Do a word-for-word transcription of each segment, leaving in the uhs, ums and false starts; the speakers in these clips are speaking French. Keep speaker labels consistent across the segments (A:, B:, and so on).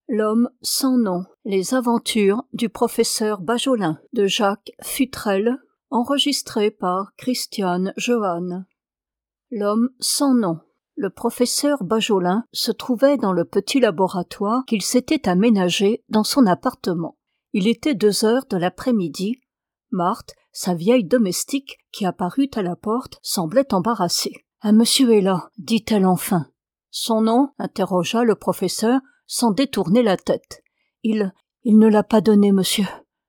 A: L'homme sans nom. Les aventures du professeur Bajolin de Jacques Futrelle, enregistré par Christiane Johanne. L'homme sans nom. Le professeur Bajolin se trouvait dans le petit laboratoire qu'il s'était aménagé dans son appartement. Il était deux heures de l'après-midi. Marthe, sa vieille domestique, qui apparut à la porte, semblait embarrassée. « Un monsieur est là, dit-elle enfin. »« Son nom ?» interrogea le professeur, sans détourner la tête. « Il... il ne l'a pas donné, monsieur. »«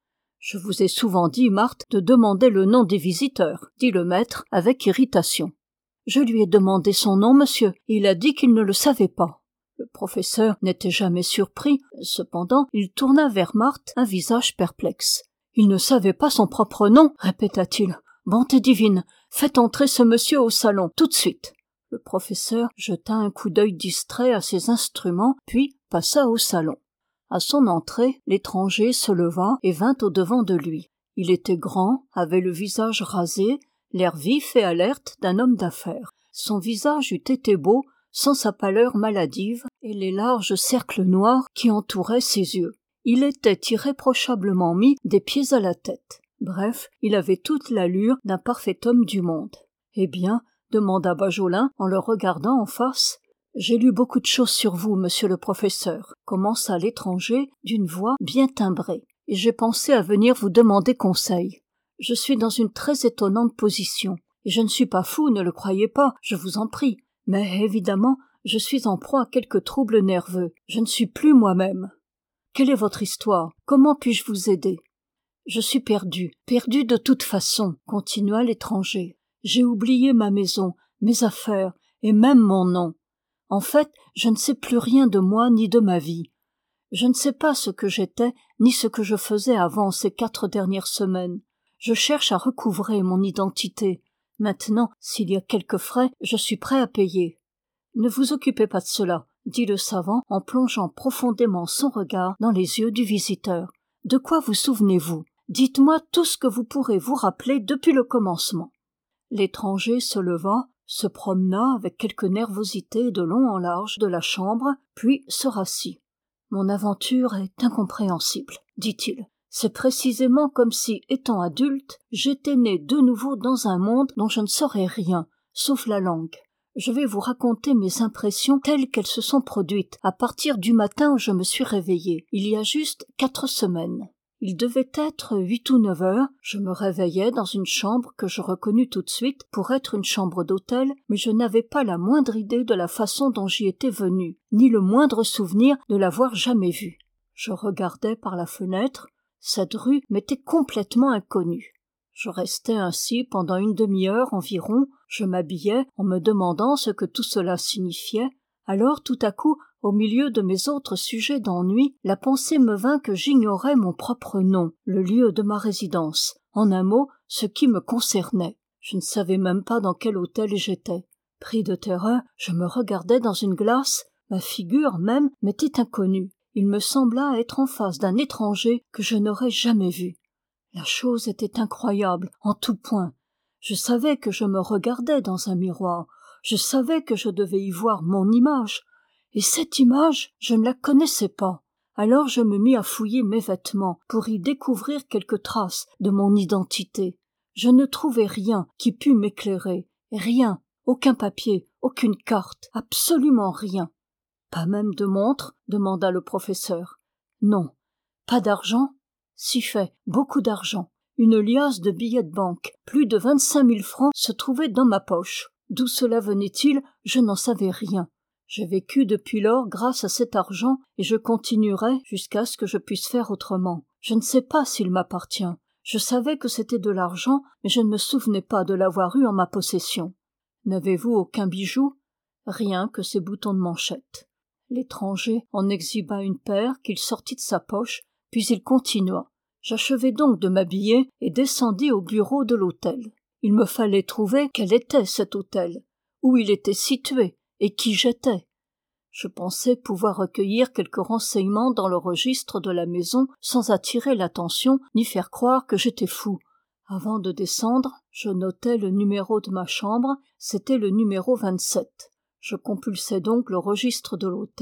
A: Je vous ai souvent dit, Marthe, de demander le nom des visiteurs, » dit le maître avec irritation. « Je lui ai demandé son nom, monsieur, et il a dit qu'il ne le savait pas. » Le professeur n'était jamais surpris, cependant il tourna vers Marthe un visage perplexe. « Il ne savait pas son propre nom, répéta-t-il. « Bonté divine, faites entrer ce monsieur au salon, tout de suite. » Le professeur jeta un coup d'œil distrait à ses instruments, puis passa au salon. À son entrée, l'étranger se leva et vint au-devant de lui. Il était grand, avait le visage rasé, l'air vif et alerte d'un homme d'affaires. Son visage eût été beau sans sa pâleur maladive et les larges cercles noirs qui entouraient ses yeux. Il était irréprochablement mis des pieds à la tête. Bref, il avait toute l'allure d'un parfait homme du monde. « Eh bien, demanda Bajolin en le regardant en face. « J'ai lu beaucoup de choses sur vous, monsieur le professeur, » commença l'étranger d'une voix bien timbrée, « et j'ai pensé à venir vous demander conseil. Je suis dans une très étonnante position, et je ne suis pas fou, ne le croyez pas, je vous en prie, mais évidemment, je suis en proie à quelques troubles nerveux, je ne suis plus moi-même. Quelle est votre histoire? Comment puis-je vous aider? » « Je suis perdu, perdu de toute façon, » continua l'étranger. « J'ai oublié ma maison, mes affaires, et même mon nom. En fait, je ne sais plus rien de moi ni de ma vie. Je ne sais pas ce que j'étais, ni ce que je faisais avant ces quatre dernières semaines. Je cherche à recouvrer mon identité. Maintenant, s'il y a quelques frais, je suis prêt à payer. »« Ne vous occupez pas de cela, » dit le savant en plongeant profondément son regard dans les yeux du visiteur. « De quoi vous souvenez-vous ? Dites-moi tout ce que vous pourrez vous rappeler depuis le commencement. » L'étranger se leva, se promena avec quelque nervosité de long en large de la chambre, puis se rassit. « Mon aventure est incompréhensible, » dit-il. « C'est précisément comme si, étant adulte, j'étais né de nouveau dans un monde dont je ne saurais rien, sauf la langue. Je vais vous raconter mes impressions telles qu'elles se sont produites à partir du matin où je me suis réveillé, il y a juste quatre semaines. Il devait être huit ou neuf heures, je me réveillais dans une chambre que je reconnus tout de suite pour être une chambre d'hôtel, mais je n'avais pas la moindre idée de la façon dont j'y étais venu, ni le moindre souvenir de l'avoir jamais vue. Je regardais par la fenêtre, cette rue m'était complètement inconnue. Je restais ainsi pendant une demi-heure environ, je m'habillais en me demandant ce que tout cela signifiait. Alors tout à coup, au milieu de mes autres sujets d'ennui, la pensée me vint que j'ignorais mon propre nom, le lieu de ma résidence, en un mot, ce qui me concernait. Je ne savais même pas dans quel hôtel j'étais. Pris de terreur, je me regardais dans une glace, ma figure même m'était inconnue. Il me sembla être en face d'un étranger que je n'aurais jamais vu. La chose était incroyable, en tout point. Je savais que je me regardais dans un miroir, je savais que je devais y voir mon image, et cette image, je ne la connaissais pas. Alors je me mis à fouiller mes vêtements pour y découvrir quelques traces de mon identité. Je ne trouvai rien qui pût m'éclairer, rien, aucun papier, aucune carte, absolument rien. « Pas même de montre ?» demanda le professeur. « Non. »« Pas d'argent ?» ?»« Si fait, beaucoup d'argent. Une liasse de billets de banque, plus de vingt-cinq mille francs se trouvaient dans ma poche. D'où cela venait-il, je n'en savais rien. J'ai vécu depuis lors grâce à cet argent et je continuerai jusqu'à ce que je puisse faire autrement. Je ne sais pas s'il m'appartient. Je savais que c'était de l'argent, mais je ne me souvenais pas de l'avoir eu en ma possession. N'avez-vous aucun bijou ? Rien que ces boutons de manchette. » L'étranger en exhiba une paire qu'il sortit de sa poche, puis il continua. J'achevai donc de m'habiller et descendis au bureau de l'hôtel. Il me fallait trouver quel était cet hôtel, où il était situé et qui j'étais. Je pensais pouvoir recueillir quelques renseignements dans le registre de la maison sans attirer l'attention ni faire croire que j'étais fou. Avant de descendre, je notai le numéro de ma chambre, c'était le numéro vingt-sept. Je compulsai donc le registre de l'hôtel,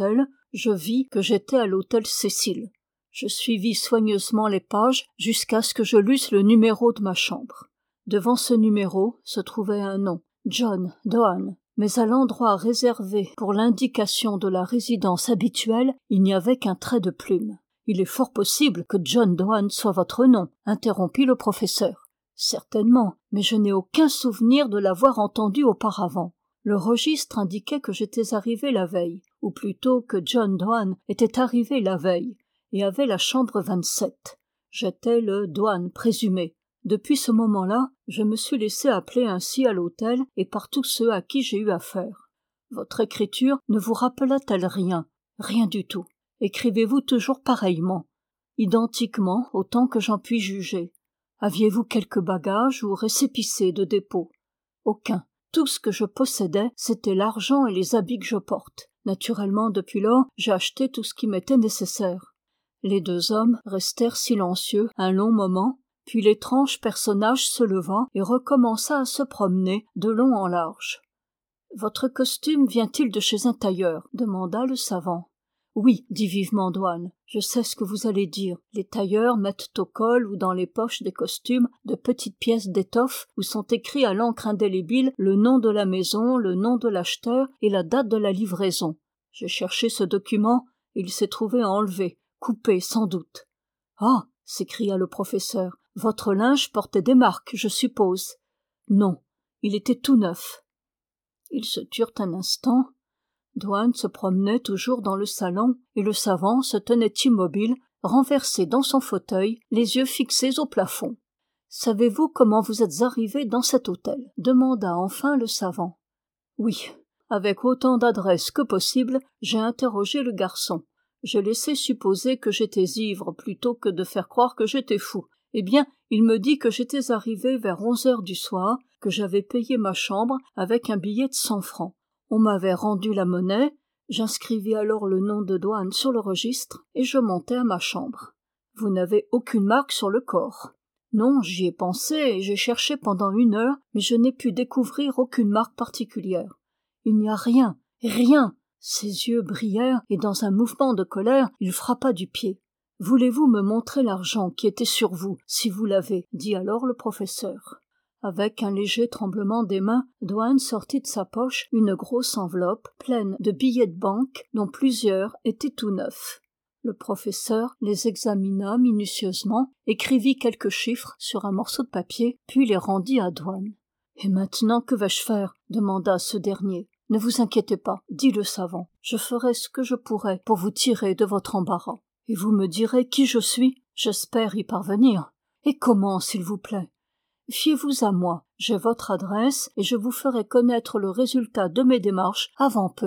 A: Je vis que j'étais à l'hôtel Cécile. Je suivis soigneusement les pages jusqu'à ce que je lusse le numéro de ma chambre. Devant ce numéro se trouvait un nom, John Doane, mais à l'endroit réservé pour l'indication de la résidence habituelle, il n'y avait qu'un trait de plume. « Il est fort possible que John Doane soit votre nom, » interrompit le professeur. « Certainement, mais je n'ai aucun souvenir de l'avoir entendu auparavant. » Le registre indiquait que j'étais arrivé la veille, ou plutôt que John Doane était arrivé la veille, et avait la chambre vingt-sept. J'étais le Doane présumé. Depuis ce moment-là, je me suis laissé appeler ainsi à l'hôtel et par tous ceux à qui j'ai eu affaire. Votre écriture ne vous rappela-t-elle rien? Rien du tout. Écrivez-vous toujours pareillement? Identiquement, autant que j'en puis juger. Aviez-vous quelques bagages ou récépissés de dépôt? Aucun. Tout ce que je possédais, c'était l'argent et les habits que je porte. Naturellement, depuis lors, j'ai acheté tout ce qui m'était nécessaire. Les deux hommes restèrent silencieux un long moment, puis l'étrange personnage se leva et recommença à se promener de long en large. « Votre costume vient-il de chez un tailleur ?» demanda le savant. « Oui, » dit vivement Doane, « je sais ce que vous allez dire. Les tailleurs mettent au col ou dans les poches des costumes de petites pièces d'étoffe où sont écrits à l'encre indélébile le nom de la maison, le nom de l'acheteur et la date de la livraison. J'ai cherché ce document et il s'est trouvé enlevé, coupé sans doute. »« Ah !» s'écria le professeur, « votre linge portait des marques, je suppose. »« Non, il était tout neuf. » Ils se turent un instant. Doane se promenait toujours dans le salon et le savant se tenait immobile, renversé dans son fauteuil, les yeux fixés au plafond. « Savez-vous comment vous êtes arrivé dans cet hôtel ?» demanda enfin le savant. « Oui, avec autant d'adresse que possible, j'ai interrogé le garçon. J'ai laissé supposer que j'étais ivre plutôt que de faire croire que j'étais fou. Eh bien, il me dit que j'étais arrivé vers onze heures du soir, que j'avais payé ma chambre avec un billet de cent francs. On m'avait rendu la monnaie, j'inscrivis alors le nom de Doane sur le registre et je montai à ma chambre. Vous n'avez aucune marque sur le corps. Non, j'y ai pensé et j'ai cherché pendant une heure, mais je n'ai pu découvrir aucune marque particulière. Il n'y a rien, rien. Ses yeux brillèrent et dans un mouvement de colère, il frappa du pied. « Voulez-vous me montrer l'argent qui était sur vous, si vous l'avez ?» dit alors le professeur. Avec un léger tremblement des mains, Doane sortit de sa poche une grosse enveloppe pleine de billets de banque dont plusieurs étaient tout neufs. Le professeur les examina minutieusement, écrivit quelques chiffres sur un morceau de papier, puis les rendit à Doane. « Et maintenant, que vais-je faire ?» demanda ce dernier. « Ne vous inquiétez pas, » dit le savant, « je ferai ce que je pourrai pour vous tirer de votre embarras. Et vous me direz qui je suis, j'espère y parvenir. Et comment, s'il vous plaît ? Fiez-vous à moi, j'ai votre adresse et je vous ferai connaître le résultat de mes démarches avant peu. »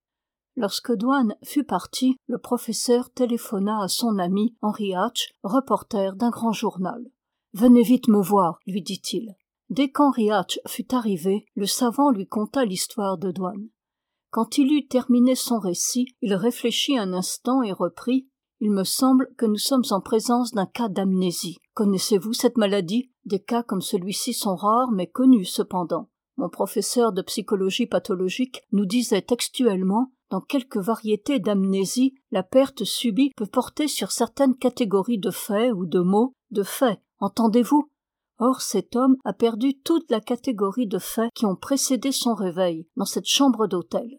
A: Lorsque Doane fut parti, le professeur téléphona à son ami Henry Hatch, reporter d'un grand journal. « Venez vite me voir, » lui dit-il. Dès qu'Henry Hatch fut arrivé, le savant lui conta l'histoire de Doane. Quand il eut terminé son récit, il réfléchit un instant et reprit. « Il me semble que nous sommes en présence d'un cas d'amnésie. Connaissez-vous cette maladie ? Des cas comme celui-ci sont rares, mais connus cependant. Mon professeur de psychologie pathologique nous disait textuellement, dans quelques variétés d'amnésie, la perte subie peut porter sur certaines catégories de faits ou de mots, de faits, entendez-vous ? Or cet homme a perdu toute la catégorie de faits qui ont précédé son réveil dans cette chambre d'hôtel.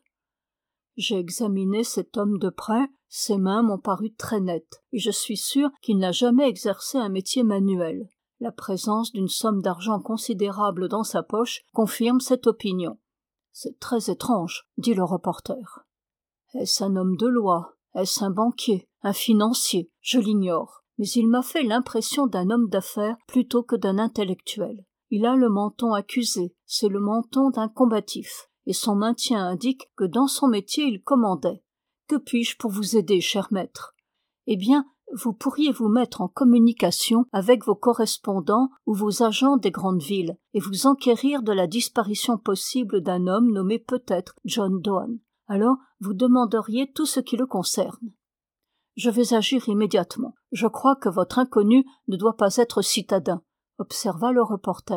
A: J'ai examiné cet homme de près, ses mains m'ont paru très nettes, et je suis sûr qu'il n'a jamais exercé un métier manuel. La présence d'une somme d'argent considérable dans sa poche confirme cette opinion. C'est très étrange, dit le reporter. Est-ce un homme de loi? Est-ce un banquier? Un financier? Je l'ignore. Mais il m'a fait l'impression d'un homme d'affaires plutôt que d'un intellectuel. Il a le menton accusé, c'est le menton d'un combatif, et son maintien indique que dans son métier il commandait. Que puis-je pour vous aider, cher maître? Eh bien, vous pourriez vous mettre en communication avec vos correspondants ou vos agents des grandes villes, et vous enquérir de la disparition possible d'un homme nommé peut-être John Doane. Alors, vous demanderiez tout ce qui le concerne. Je vais agir immédiatement. Je crois que votre inconnu ne doit pas être citadin, observa le reporter.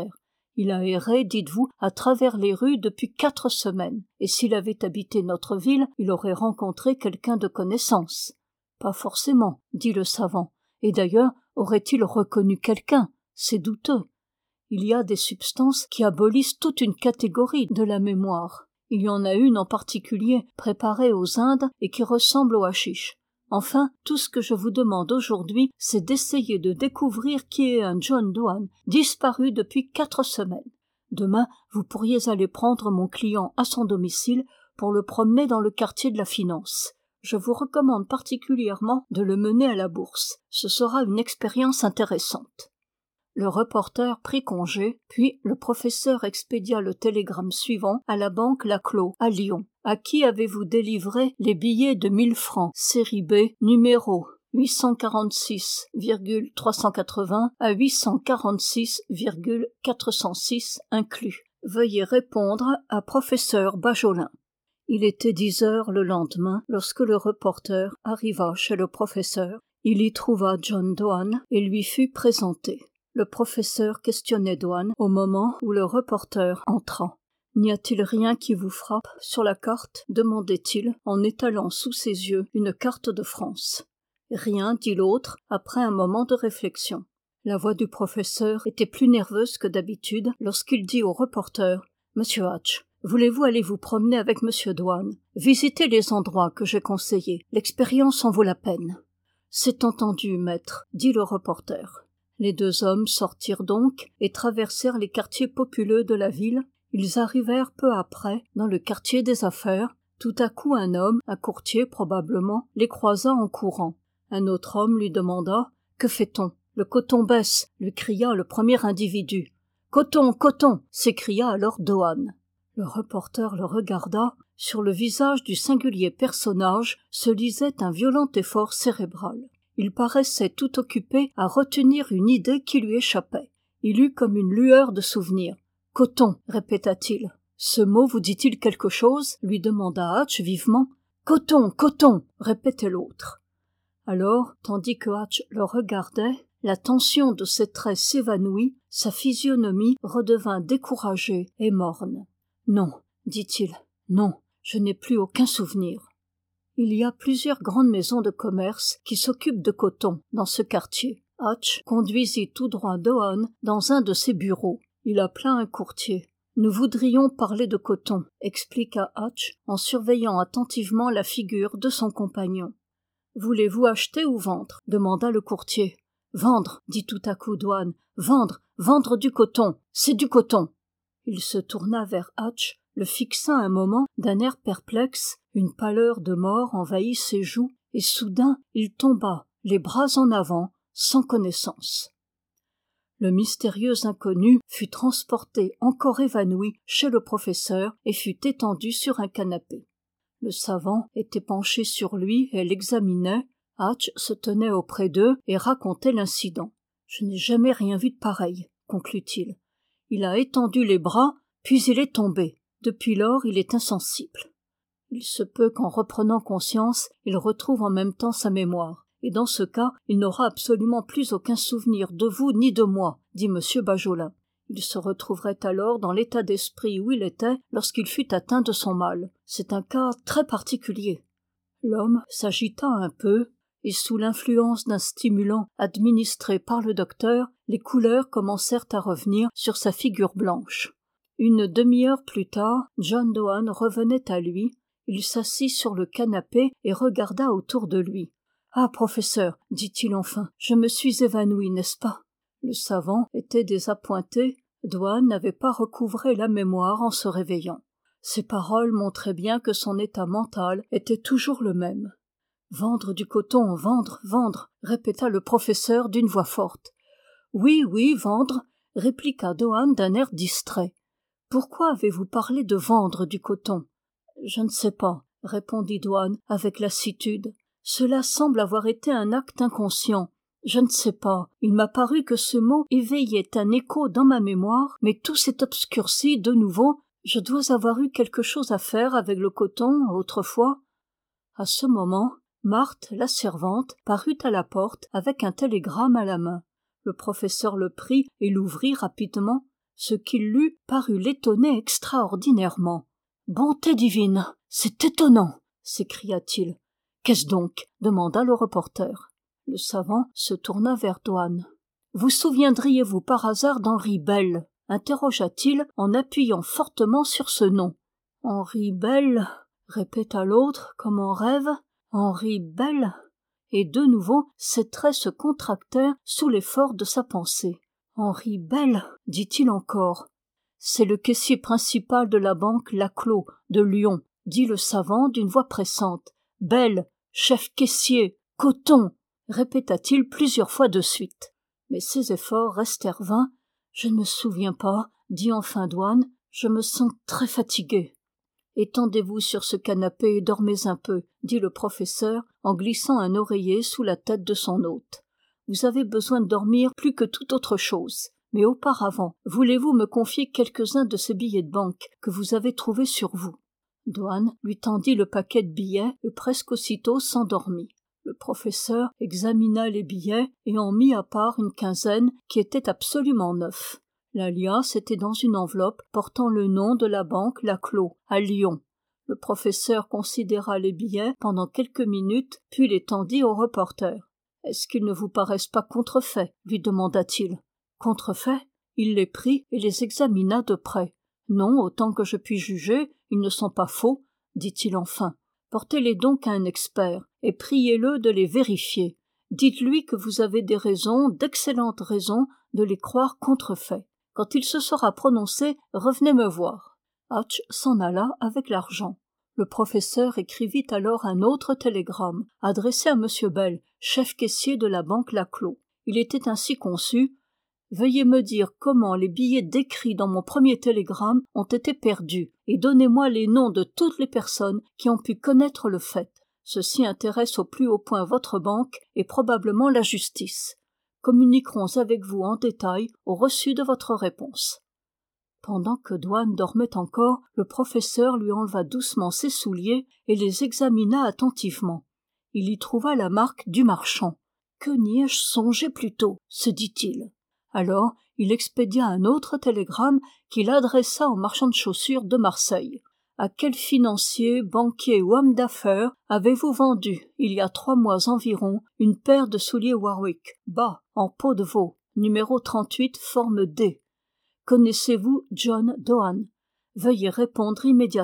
A: Il a erré, dites-vous, à travers les rues depuis quatre semaines, et s'il avait habité notre ville, il aurait rencontré quelqu'un de connaissance. Pas forcément, dit le savant, et d'ailleurs, aurait-il reconnu quelqu'un? C'est douteux. Il y a des substances qui abolissent toute une catégorie de la mémoire. Il y en a une en particulier préparée aux Indes et qui ressemble au hashish. Enfin, tout ce que je vous demande aujourd'hui, c'est d'essayer de découvrir qui est un John Doane, disparu depuis quatre semaines. Demain, vous pourriez aller prendre mon client à son domicile pour le promener dans le quartier de la finance. Je vous recommande particulièrement de le mener à la bourse. Ce sera une expérience intéressante. Le reporter prit congé, puis le professeur expédia le télégramme suivant à la banque Laclos, à Lyon. À qui avez-vous délivré les billets de mille francs, série B, numéro huit cent quarante-six virgule trois cent quatre-vingts à huit cent quarante-six virgule quatre cent six inclus. Veuillez répondre à professeur Bajolin. Il était dix heures le lendemain lorsque le reporter arriva chez le professeur. Il y trouva John Doane et lui fut présenté. Le professeur questionnait Doane au moment où le reporter entra. « N'y a-t-il rien qui vous frappe sur la carte ?» demandait-il en étalant sous ses yeux une carte de France. « Rien, » dit l'autre, après un moment de réflexion. La voix du professeur était plus nerveuse que d'habitude lorsqu'il dit au reporter « Monsieur Hatch, voulez-vous aller vous promener avec Monsieur Doane? Visitez les endroits que j'ai conseillés. L'expérience en vaut la peine. »« C'est entendu, maître, » dit le reporter. Les deux hommes sortirent donc et traversèrent les quartiers populeux de la ville. Ils arrivèrent peu après dans le quartier des affaires. Tout à coup un homme, un courtier probablement, les croisa en courant. Un autre homme lui demanda « Que fait-on » ? « Le coton baisse » lui cria le premier individu. « Coton, coton » s'écria alors Doane. Le reporter le regarda. Sur le visage du singulier personnage se lisait un violent effort cérébral. Il paraissait tout occupé à retenir une idée qui lui échappait. Il eut comme une lueur de souvenir. « Coton » répéta-t-il. « Ce mot vous dit-il quelque chose ?» lui demanda Hatch vivement. « Coton, coton » répétait l'autre. Alors, tandis que Hatch le regardait, la tension de ses traits s'évanouit, sa physionomie redevint découragée et morne. « Non, dit-il, non, je n'ai plus aucun souvenir. » Il y a plusieurs grandes maisons de commerce qui s'occupent de coton dans ce quartier. Hatch conduisit tout droit Doane dans un de ses bureaux. Il appela un courtier. « Nous voudrions parler de coton », expliqua Hatch en surveillant attentivement la figure de son compagnon. « Voulez-vous acheter ou vendre ?» demanda le courtier. « Vendre, » dit tout à coup Doane. « Vendre, vendre du coton, c'est du coton !» Il se tourna vers Hatch, le fixa un moment d'un air perplexe, une pâleur de mort envahit ses joues, et soudain il tomba, les bras en avant, sans connaissance. Le mystérieux inconnu fut transporté encore évanoui chez le professeur et fut étendu sur un canapé. Le savant était penché sur lui et l'examinait. Hatch se tenait auprès d'eux et racontait l'incident. « Je n'ai jamais rien vu de pareil, » conclut-il. « Il a étendu les bras, puis il est tombé. Depuis lors, il est insensible. Il se peut qu'en reprenant conscience, il retrouve en même temps sa mémoire. Et dans ce cas, il n'aura absolument plus aucun souvenir de vous ni de moi, dit M. Bajolin. Il se retrouverait alors dans l'état d'esprit où il était lorsqu'il fut atteint de son mal. C'est un cas très particulier. » L'homme s'agita un peu, et sous l'influence d'un stimulant administré par le docteur, les couleurs commencèrent à revenir sur sa figure blanche. Une demi-heure plus tard, John Doane revenait à lui. Il s'assit sur le canapé et regarda autour de lui. « Ah, professeur, dit-il enfin, je me suis évanoui, n'est-ce pas ?» Le savant était désappointé. Doane n'avait pas recouvré la mémoire en se réveillant. Ses paroles montraient bien que son état mental était toujours le même. « Vendre du coton, vendre, vendre !» répéta le professeur d'une voix forte. « Oui, oui, vendre !» répliqua Doane d'un air distrait. « Pourquoi avez-vous parlé de vendre du coton ?»« Je ne sais pas, » répondit Doane avec lassitude. « Cela semble avoir été un acte inconscient. Je ne sais pas, il m'a paru que ce mot éveillait un écho dans ma mémoire, mais tout s'est obscurci de nouveau. Je dois avoir eu quelque chose à faire avec le coton autrefois. » À ce moment, Marthe, la servante, parut à la porte avec un télégramme à la main. Le professeur le prit et l'ouvrit rapidement. Ce qu'il lut parut l'étonner extraordinairement. « Bonté divine, c'est étonnant !» s'écria-t-il. « Qu'est-ce donc ?» demanda le reporter. Le savant se tourna vers Dwan. « Vous souviendriez-vous par hasard d'Henri Bell ?» interrogea-t-il en appuyant fortement sur ce nom. « Henri Bell ?» répéta l'autre comme en rêve. « Henri Bell ?» Et de nouveau ses traits se contractèrent sous l'effort de sa pensée. « Henri Bell ?» dit-il encore. « C'est le caissier principal de la banque Laclos de Lyon, » dit le savant d'une voix pressante. « Bell, chef caissier, coton !» répéta-t-il plusieurs fois de suite. Mais ses efforts restèrent vains. « Je ne me souviens pas, » dit enfin Dwan. « Je me sens très fatigué. » « Étendez-vous sur ce canapé et dormez un peu, » dit le professeur en glissant un oreiller sous la tête de son hôte. « Vous avez besoin de dormir plus que toute autre chose. Mais auparavant, voulez-vous me confier quelques-uns de ces billets de banque que vous avez trouvés sur vous ?» Dwan lui tendit le paquet de billets et presque aussitôt s'endormit. Le professeur examina les billets et en mit à part une quinzaine qui étaient absolument neufs. La liasse était dans une enveloppe portant le nom de la banque Laclos, à Lyon. Le professeur considéra les billets pendant quelques minutes, puis les tendit au reporter. « Est-ce qu'ils ne vous paraissent pas contrefaits ?» lui demanda-t-il. « Contrefaits ?» Il les prit et les examina de près. « Non, autant que je puis juger, ils ne sont pas faux, » dit-il enfin. « Portez-les donc à un expert, et priez-le de les vérifier. Dites-lui que vous avez des raisons, d'excellentes raisons, de les croire contrefaits. Quand il se sera prononcé, revenez me voir. » Hatch s'en alla avec l'argent. Le professeur écrivit alors un autre télégramme, adressé à M. Bell, chef caissier de la banque Laclos. Il était ainsi conçu: « Veuillez me dire comment les billets décrits dans mon premier télégramme ont été perdus, et donnez-moi les noms de toutes les personnes qui ont pu connaître le fait. Ceci intéresse au plus haut point votre banque et probablement la justice. Communiquerons avec vous en détail au reçu de votre réponse. » Pendant que Dwan dormait encore, le professeur lui enleva doucement ses souliers et les examina attentivement. Il y trouva la marque du marchand. « Que n'y ai-je songé plus tôt ?» se dit-il. Alors il expédia un autre télégramme qu'il adressa au marchand de chaussures de Marseille. « À quel financier, banquier ou homme d'affaires avez-vous vendu, il y a trois mois environ, une paire de souliers Warwick, bas, en peau de veau, numéro trente-huit, forme D? Connaissez-vous John Dohan? Veuillez répondre immédiatement. »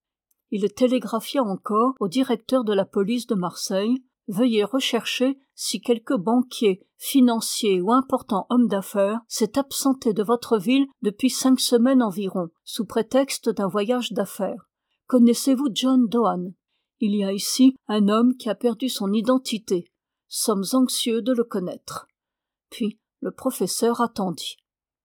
A: Il télégraphia encore au directeur de la police de Marseille: « Veuillez rechercher si quelque banquier, financier ou important homme d'affaires s'est absenté de votre ville depuis cinq semaines environ, sous prétexte d'un voyage d'affaires. Connaissez-vous John Dohan? Il y a ici un homme qui a perdu son identité. Sommes anxieux de le connaître. » Puis le professeur attendit.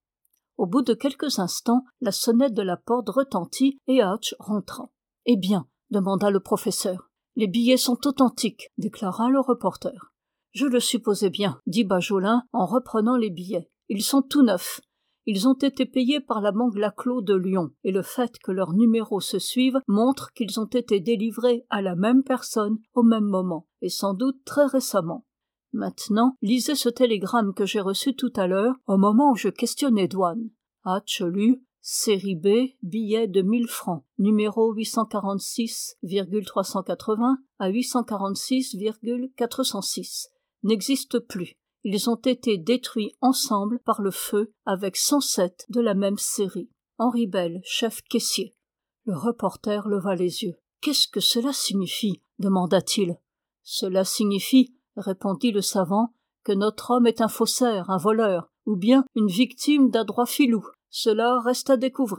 A: Au bout de quelques instants, la sonnette de la porte retentit et Hatch rentra. « Eh bien ?» demanda le professeur. « Les billets sont authentiques, » déclara le reporter. « Je le supposais bien, » dit Bajolin en reprenant les billets. « Ils sont tout neufs. Ils ont été payés par la banque Laclos de Lyon, et le fait que leurs numéros se suivent montre qu'ils ont été délivrés à la même personne au même moment, et sans doute très récemment. Maintenant, lisez ce télégramme que j'ai reçu tout à l'heure, au moment où je questionnais Dwan. » Hatch lut: « Série B, billet de mille francs, numéro huit cent quarante-six trois cent quatre-vingts à huit cent quarante-six quatre cent six. N'existe plus. Ils ont été détruits ensemble par le feu avec cent sept de la même série. Henri Bell, chef caissier. » Le reporter leva les yeux. « Qu'est-ce que cela signifie ?» demanda-t-il. « Cela signifie, » répondit le savant, « que notre homme est un faussaire, un voleur, ou bien une victime d'adroit filou. Cela reste à découvrir. »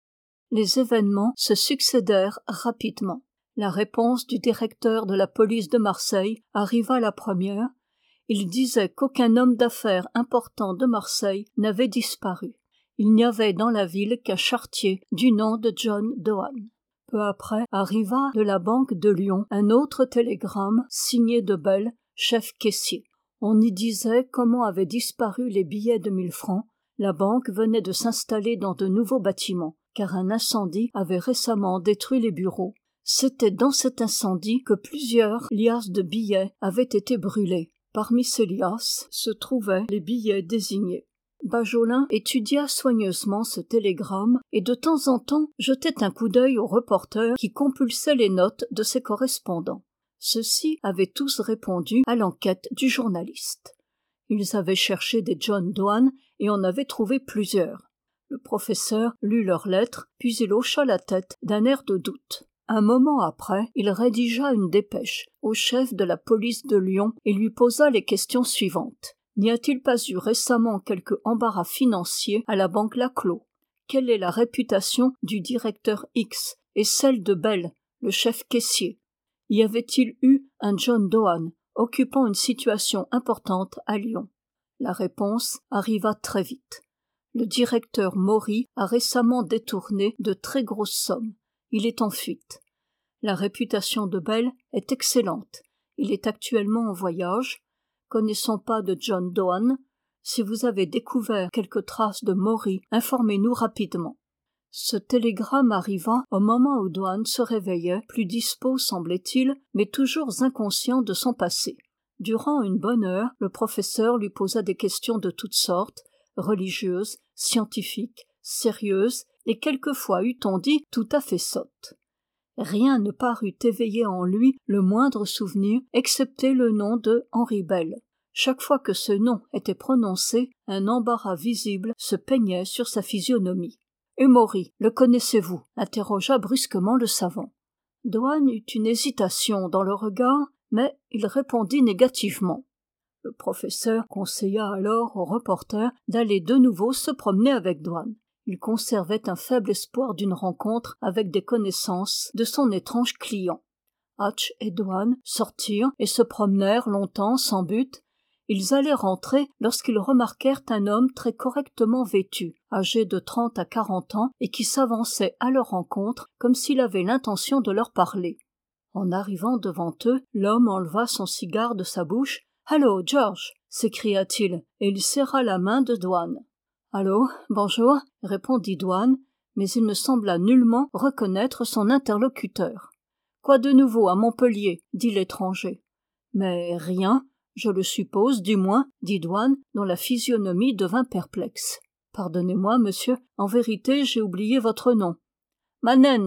A: Les événements se succédèrent rapidement. La réponse du directeur de la police de Marseille arriva la première. Il disait qu'aucun homme d'affaires important de Marseille n'avait disparu. Il n'y avait dans la ville qu'un charretier du nom de John Dohan. Peu après arriva de la banque de Lyon un autre télégramme signé de Bell, chef caissier. On y disait comment avaient disparu les billets de mille francs. La banque venait de s'installer dans de nouveaux bâtiments, car un incendie avait récemment détruit les bureaux. C'était dans cet incendie que plusieurs liasses de billets avaient été brûlées. Parmi ces liasses se trouvaient les billets désignés. Bajolin étudia soigneusement ce télégramme et de temps en temps jetait un coup d'œil au reporter qui compulsait les notes de ses correspondants. Ceux-ci avaient tous répondu à l'enquête du journaliste. Ils avaient cherché des John Doane et en avaient trouvé plusieurs. Le professeur lut leurs lettres, puis il hocha la tête d'un air de doute. Un moment après, il rédigea une dépêche au chef de la police de Lyon et lui posa les questions suivantes. N'y a-t-il pas eu récemment quelque embarras financier à la banque Laclos? Quelle est la réputation du directeur X et celle de Bell, le chef caissier? Y avait-il eu un John Doane occupant une situation importante à Lyon? La réponse arriva très vite. Le directeur Maury a récemment détourné de très grosses sommes. Il est en fuite. La réputation de Bell est excellente. Il est actuellement en voyage. Connaissons pas de John Doane. Si vous avez découvert quelques traces de Maury, informez-nous rapidement. Ce télégramme arriva au moment où Doane se réveillait, plus dispos semblait-il, mais toujours inconscient de son passé. Durant une bonne heure, le professeur lui posa des questions de toutes sortes, religieuses, scientifiques, sérieuses, et quelquefois eût-on dit tout à fait sottes. Rien ne parut éveiller en lui le moindre souvenir, excepté le nom de Henri Bell. Chaque fois que ce nom était prononcé, un embarras visible se peignait sur sa physionomie. « Et Maury, le connaissez-vous » interrogea brusquement le savant. Doane eut une hésitation dans le regard, mais il répondit négativement. Le professeur conseilla alors au reporter d'aller de nouveau se promener avec Doane. Il conservait un faible espoir d'une rencontre avec des connaissances de son étrange client. Hatch et Doane sortirent et se promenèrent longtemps sans but. Ils allaient rentrer lorsqu'ils remarquèrent un homme très correctement vêtu, âgé de trente à quarante ans, et qui s'avançait à leur rencontre comme s'il avait l'intention de leur parler. En arrivant devant eux, l'homme enleva son cigare de sa bouche. « Allô, George !» s'écria-t-il, et il serra la main de Doane. « Allô, bonjour !» répondit Doane, mais il ne sembla nullement reconnaître son interlocuteur. « Quoi de nouveau à Montpellier ?» dit l'étranger. « Mais rien, je le suppose, du moins, » dit Doane, dont la physionomie devint perplexe. « Pardonnez-moi, monsieur, en vérité, j'ai oublié votre nom. »« Manen !»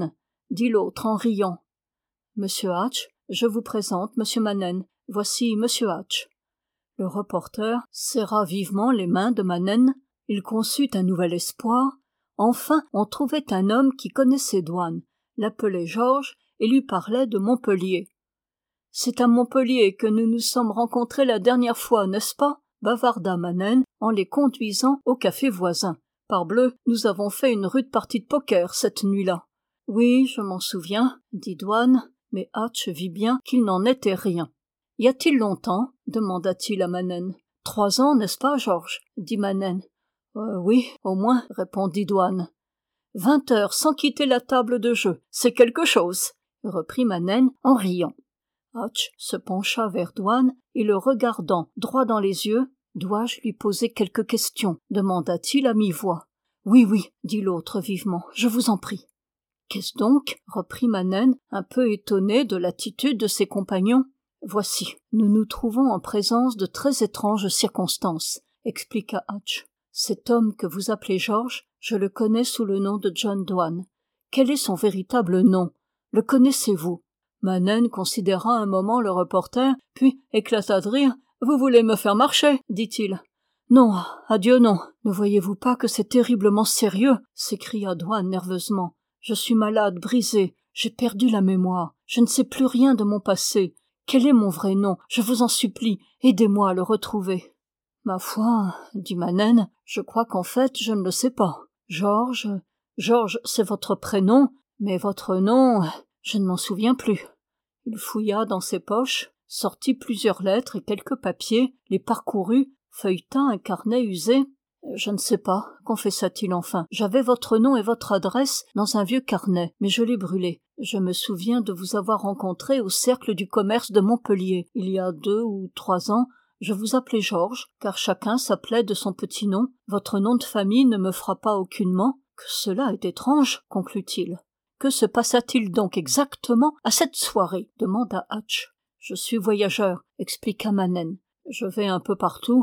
A: dit l'autre en riant. « Monsieur Hatch, je vous présente monsieur Manen. Voici monsieur Hatch. » Le reporter serra vivement les mains de Manen. Il conçut un nouvel espoir. Enfin, on trouvait un homme qui connaissait Doane, l'appelait Georges et lui parlait de Montpellier. « C'est à Montpellier que nous nous sommes rencontrés la dernière fois, n'est-ce pas ?» bavarda Manen en les conduisant au café voisin. « Parbleu, nous avons fait une rude partie de poker cette nuit-là. »« Oui, je m'en souviens, » dit Doane, mais Hatch vit bien qu'il n'en était rien. « Y a-t-il longtemps ?» demanda-t-il à Manen. « Trois ans, n'est-ce pas, Georges ?» dit Manen. Euh, « Oui, au moins, » répondit Doane. « Vingt heures sans quitter la table de jeu, c'est quelque chose !» reprit Manen en riant. Hatch se pencha vers Doane et le regardant droit dans les yeux. « Dois-je lui poser quelques questions ?» demanda-t-il à mi-voix. « Oui, oui, » dit l'autre vivement, « je vous en prie. »« Qu'est-ce donc ?» reprit Manen, un peu étonné de l'attitude de ses compagnons. « Voici, nous nous trouvons en présence de très étranges circonstances, » expliqua Hatch. « Cet homme que vous appelez Georges, je le connais sous le nom de John Doane. Quel est son véritable nom? Le connaissez-vous » Manen considéra un moment le reporter, puis éclata de rire. « Vous voulez me faire marcher ?» dit-il. « Non, adieu non. Ne voyez-vous pas que c'est terriblement sérieux ?» s'écria Doane nerveusement. « Je suis malade, brisé, j'ai perdu la mémoire, je ne sais plus rien de mon passé. Quel est mon vrai nom? Je vous en supplie, aidez-moi à le retrouver. »« Ma foi, » dit Manen, « je crois qu'en fait je ne le sais pas. Georges, Georges c'est votre prénom, mais votre nom, je ne m'en souviens plus. » Il fouilla dans ses poches, sortit plusieurs lettres et quelques papiers, les parcourut, feuilleta un carnet usé. « Je ne sais pas, » confessa-t-il enfin. « J'avais votre nom et votre adresse dans un vieux carnet, mais je l'ai brûlé. Je me souviens de vous avoir rencontré au Cercle du commerce de Montpellier, il y a deux ou trois ans. Je vous appelais Georges, car chacun s'appelait de son petit nom. Votre nom de famille ne me frappa aucunement. Que cela est étrange, conclut-il. Que se passa-t-il donc exactement à cette soirée? Demanda Hatch. Je suis voyageur, expliqua Manen. Je vais un peu partout.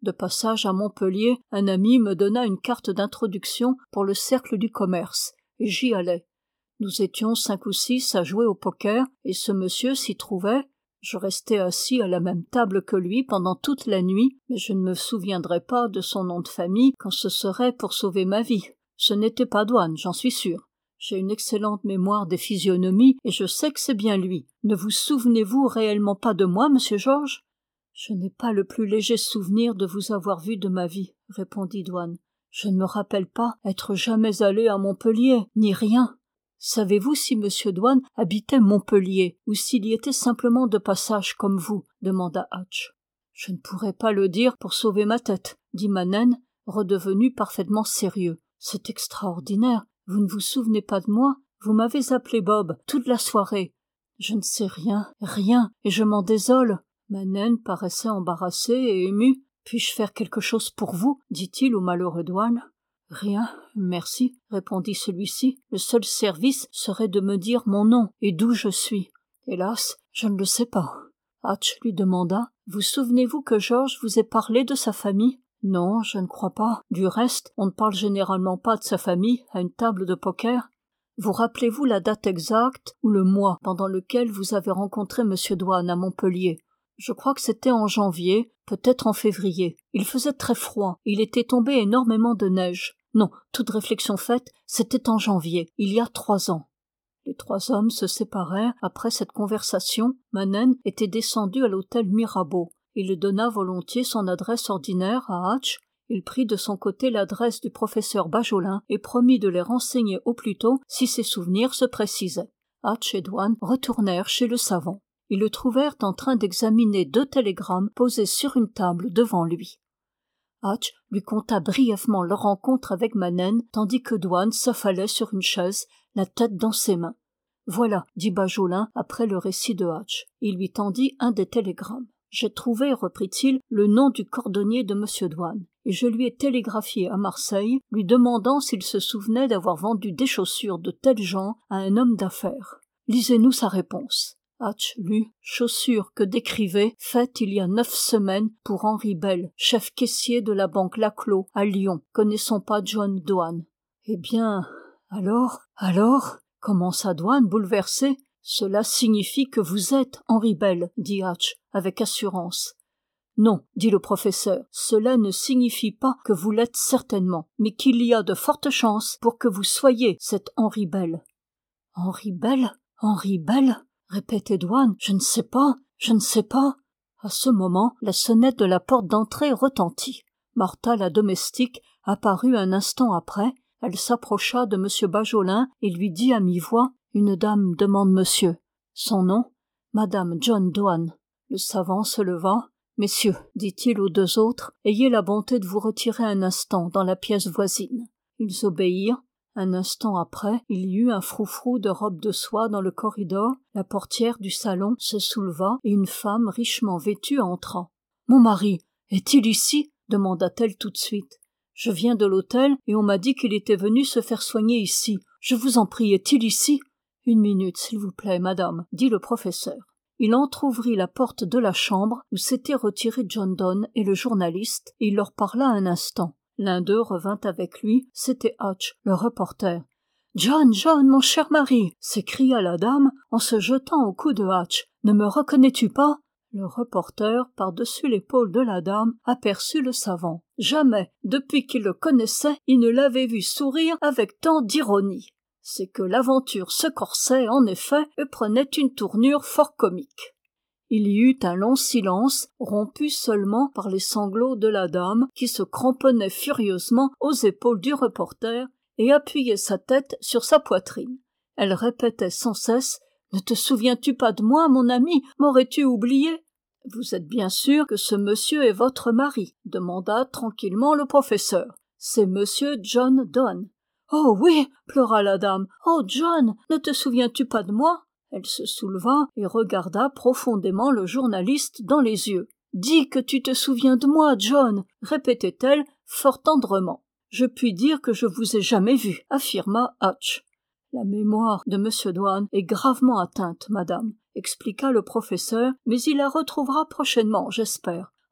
A: De passage à Montpellier, un ami me donna une carte d'introduction pour le cercle du commerce, et j'y allais. Nous étions cinq ou six à jouer au poker, et ce monsieur s'y trouvait. Je restai assis à la même table que lui pendant toute la nuit, mais je ne me souviendrai pas de son nom de famille quand ce serait pour sauver ma vie. Ce n'était pas Douane, j'en suis sûr. J'ai une excellente mémoire des physionomies, et je sais que c'est bien lui. Ne vous souvenez-vous réellement pas de moi, monsieur Georges ? Je n'ai pas le plus léger souvenir de vous avoir vu de ma vie, répondit Douane. Je ne me rappelle pas être jamais allé à Montpellier, ni rien. Savez-vous si monsieur Douane habitait Montpellier, ou s'il y était simplement de passage comme vous, demanda Hatch. Je ne pourrais pas le dire pour sauver ma tête, dit Manenne, redevenu parfaitement sérieux. C'est extraordinaire. Vous ne vous souvenez pas de moi? Vous m'avez appelé Bob toute la soirée. Je ne sais rien, rien, et je m'en désole. Manenne paraissait embarrassé et ému. Puis-je faire quelque chose pour vous? dit-il au malheureux Douane. Rien, merci, répondit celui-ci. Le seul service serait de me dire mon nom et d'où je suis. Hélas, je ne le sais pas. Hatch lui demanda. Vous souvenez-vous que Georges vous ait parlé de sa famille? Non, je ne crois pas. Du reste, on ne parle généralement pas de sa famille à une table de poker. Vous rappelez-vous la date exacte ou le mois pendant lequel vous avez rencontré monsieur Douane à Montpellier? Je crois que c'était en janvier, peut-être en février. Il faisait très froid, il était tombé énormément de neige. Non, toute réflexion faite, c'était en janvier, il y a trois ans. Les trois hommes se séparèrent après cette conversation. Manenne était descendu à l'hôtel Mirabeau. Il donna volontiers son adresse ordinaire à Hatch. Il prit de son côté l'adresse du professeur Bajolin et promit de les renseigner au plus tôt si ses souvenirs se précisaient. Hatch et Douane retournèrent chez le savant. Ils le trouvèrent en train d'examiner deux télégrammes posés sur une table devant lui. Hatch lui conta brièvement leur rencontre avec Manenne, tandis que Douane s'affalait sur une chaise, la tête dans ses mains. « Voilà, » dit Bajolin après le récit de Hatch. Il lui tendit un des télégrammes. « J'ai trouvé, reprit-il, le nom du cordonnier de monsieur Douane, et je lui ai télégraphié à Marseille, lui demandant s'il se souvenait d'avoir vendu des chaussures de tel genre à un homme d'affaires. Lisez-nous sa réponse. » Hatch lut « Chaussures que décrivez, faites il y a neuf semaines pour Henri Bell, chef caissier de la banque Laclos à Lyon, connaissant pas John Douane. »« Eh bien, alors, alors, commença Douane bouleversé. »« Cela signifie que vous êtes Henri Bell, » dit Hatch avec assurance. « Non, » dit le professeur, « cela ne signifie pas que vous l'êtes certainement, mais qu'il y a de fortes chances pour que vous soyez cet Henri Bell. »« Henri Bell? Henri Bell ?» répétait Douane. « Je ne sais pas, je ne sais pas. » À ce moment, la sonnette de la porte d'entrée retentit. Martha, la domestique, apparut un instant après. Elle s'approcha de monsieur Bajolin et lui dit à mi-voix « Une dame demande monsieur. » Son nom ? Madame John Douane. Le savant se leva. « Messieurs, dit-il aux deux autres, ayez la bonté de vous retirer un instant dans la pièce voisine. » Ils obéirent. Un instant après, il y eut un froufrou de robe de soie dans le corridor, la portière du salon se souleva et une femme richement vêtue entra. « Mon mari, est-il ici ?» demanda-t-elle tout de suite. « Je viens de l'hôtel et on m'a dit qu'il était venu se faire soigner ici. Je vous en prie, est-il ici ?»« Une minute, s'il vous plaît, madame, » dit le professeur. Il entr'ouvrit la porte de la chambre où s'étaient retirés John Donne et le journaliste et il leur parla un instant. L'un d'eux revint avec lui, c'était Hatch, le reporter. « John, John, mon cher mari !» s'écria la dame en se jetant au cou de Hatch. « Ne me reconnais-tu pas ?» Le reporter, par-dessus l'épaule de la dame, aperçut le savant. Jamais, depuis qu'il le connaissait, il ne l'avait vu sourire avec tant d'ironie. C'est que l'aventure se corsait, en effet, et prenait une tournure fort comique. Il y eut un long silence, rompu seulement par les sanglots de la dame qui se cramponnait furieusement aux épaules du reporter et appuyait sa tête sur sa poitrine. Elle répétait sans cesse « Ne te souviens-tu pas de moi, mon ami? M'aurais-tu oublié ?»« Vous êtes bien sûr que ce monsieur est votre mari ?» demanda tranquillement le professeur. « C'est monsieur John Donne. »« Oh oui !» pleura la dame. « Oh John, ne te souviens-tu pas de moi ?» Elle se souleva et regarda profondément le journaliste dans les yeux. « Dis que tu te souviens de moi, John !» répétait-elle fort tendrement. « Je puis dire que je vous ai jamais vu, » affirma Hatch. « La mémoire de monsieur Douane est gravement atteinte, madame, » expliqua le professeur, « mais il la retrouvera prochainement, j'espère.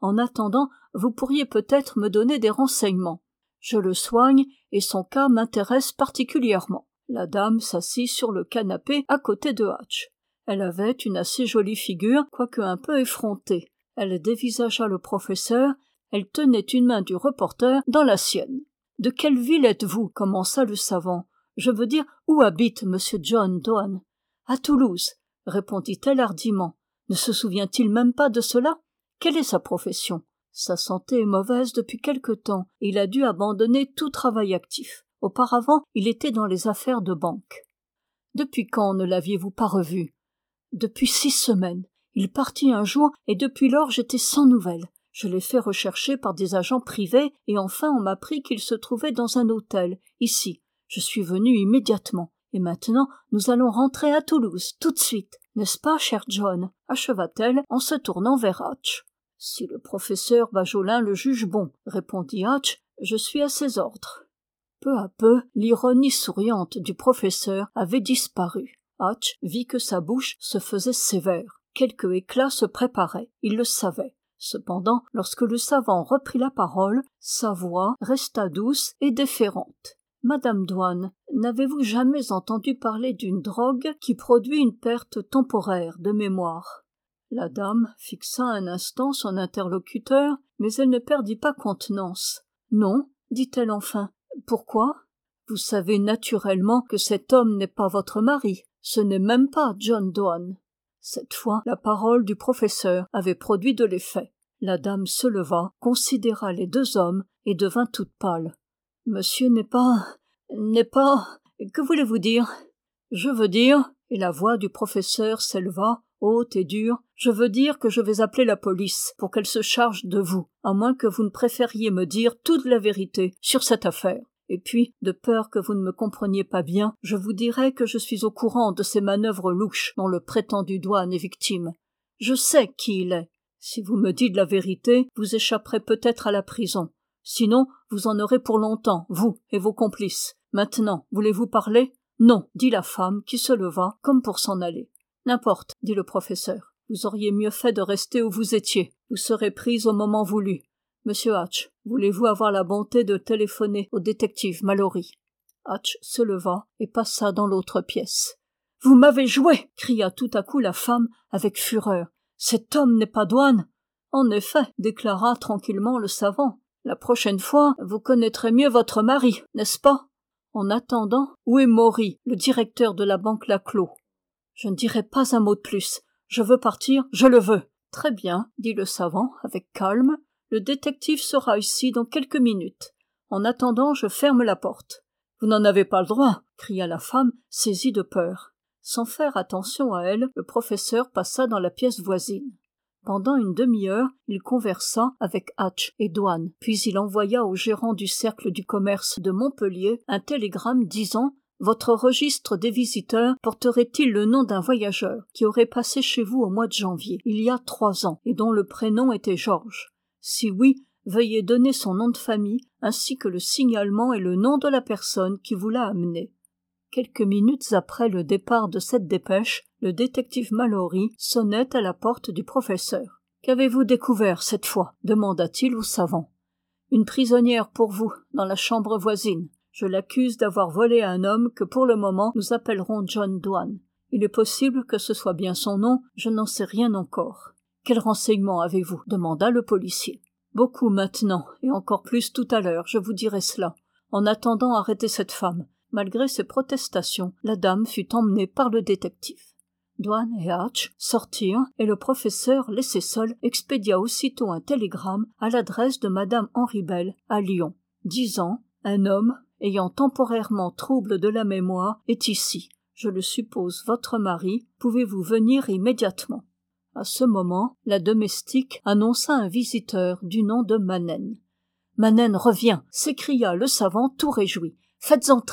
A: En attendant, vous pourriez peut-être me donner des renseignements. Je le soigne et son cas m'intéresse particulièrement. » La dame s'assit sur le canapé à côté de Hatch. Elle avait une assez jolie figure, quoique un peu effrontée. Elle dévisagea le professeur, elle tenait une main du reporter dans la sienne. « De quelle ville êtes-vous » commença le savant. « Je veux dire, où habite monsieur John Doane ?»« À Toulouse » répondit-elle hardiment. Ne se souvient-il même pas de cela ? Quelle est sa profession ? Sa santé est mauvaise depuis quelque temps et il a dû abandonner tout travail actif. Auparavant, il était dans les affaires de banque. Depuis quand ne l'aviez-vous pas revu ? Depuis six semaines. Il partit un jour et depuis lors j'étais sans nouvelles. Je l'ai fait rechercher par des agents privés et enfin on m'a appris qu'il se trouvait dans un hôtel, ici. Je suis venu immédiatement. Et maintenant, nous allons rentrer à Toulouse, tout de suite. N'est-ce pas, cher John ? Acheva-t-elle en se tournant vers Hatch. Si le professeur Bajolin le juge bon, répondit Hatch, je suis à ses ordres. Peu à peu, l'ironie souriante du professeur avait disparu. Hatch vit que sa bouche se faisait sévère. Quelque éclat se préparait, il le savait. Cependant, lorsque le savant reprit la parole, sa voix resta douce et déférente. « Madame Doane, n'avez-vous jamais entendu parler d'une drogue qui produit une perte temporaire de mémoire ?» La dame fixa un instant son interlocuteur, mais elle ne perdit pas contenance. « Non, dit-elle enfin. Pourquoi ? Vous savez naturellement que cet homme n'est pas votre mari. Ce n'est même pas John Doane. » Cette fois, la parole du professeur avait produit de l'effet. La dame se leva, considéra les deux hommes et devint toute pâle. « Monsieur n'est pas... n'est pas... Que voulez-vous dire ? » ?»« Je veux dire... » et la voix du professeur s'éleva, haute et dure, « je veux dire que je vais appeler la police pour qu'elle se charge de vous, à moins que vous ne préfériez me dire toute la vérité sur cette affaire. Et puis, de peur que vous ne me compreniez pas bien, je vous dirai que je suis au courant de ces manœuvres louches dont le prétendu Doane est victime. Je sais qui il est. Si vous me dites la vérité, vous échapperez peut-être à la prison. Sinon, vous en aurez pour longtemps, vous et vos complices. Maintenant, voulez-vous parler ? Non, dit la femme, qui se leva, comme pour s'en aller. N'importe, dit le professeur. Vous auriez mieux fait de rester où vous étiez. Vous serez prise au moment voulu. Monsieur Hatch, voulez-vous avoir la bonté de téléphoner au détective Mallory ? Hatch se leva et passa dans l'autre pièce. « Vous m'avez joué !» cria tout à coup la femme avec fureur. « Cet homme n'est pas Doane !»« En effet, déclara tranquillement le savant. La prochaine fois, vous connaîtrez mieux votre mari, n'est-ce pas ? En attendant, où est Maury, le directeur de la banque Laclos ? Je ne dirai pas un mot de plus. Je veux partir, je le veux. » « Très bien, » dit le savant avec calme. « Le détective sera ici dans quelques minutes. En attendant, je ferme la porte. »« Vous n'en avez pas le droit !» cria la femme, saisie de peur. Sans faire attention à elle, le professeur passa dans la pièce voisine. Pendant une demi-heure, il conversa avec Hatch et Doane, puis il envoya au gérant du cercle du commerce de Montpellier un télégramme disant « Votre registre des visiteurs porterait-il le nom d'un voyageur qui aurait passé chez vous au mois de janvier, il y a trois ans, et dont le prénom était Georges ? Si oui, veuillez donner son nom de famille, ainsi que le signalement et le nom de la personne qui vous l'a amené. » Quelques minutes après le départ de cette dépêche, le détective Mallory sonnait à la porte du professeur. « Qu'avez-vous découvert cette fois ?» demanda-t-il au savant. « Une prisonnière pour vous, dans la chambre voisine. Je l'accuse d'avoir volé à un homme que pour le moment nous appellerons John Doane. Il est possible que ce soit bien son nom, je n'en sais rien encore. »« Quels renseignements avez-vous » demanda le policier. « Beaucoup maintenant, et encore plus tout à l'heure, je vous dirai cela. En attendant, arrêtez cette femme. » Malgré ses protestations, la dame fut emmenée par le détective. Doane et Hatch sortirent et le professeur, laissé seul, expédia aussitôt un télégramme à l'adresse de madame Henri Bell à Lyon, disant « Un homme, ayant temporairement trouble de la mémoire, est ici. Je le suppose votre mari. Pouvez-vous venir immédiatement ?» À ce moment, la domestique annonça un visiteur du nom de Manen. « Manen revient !» s'écria le savant tout réjoui. « Faites entrer !»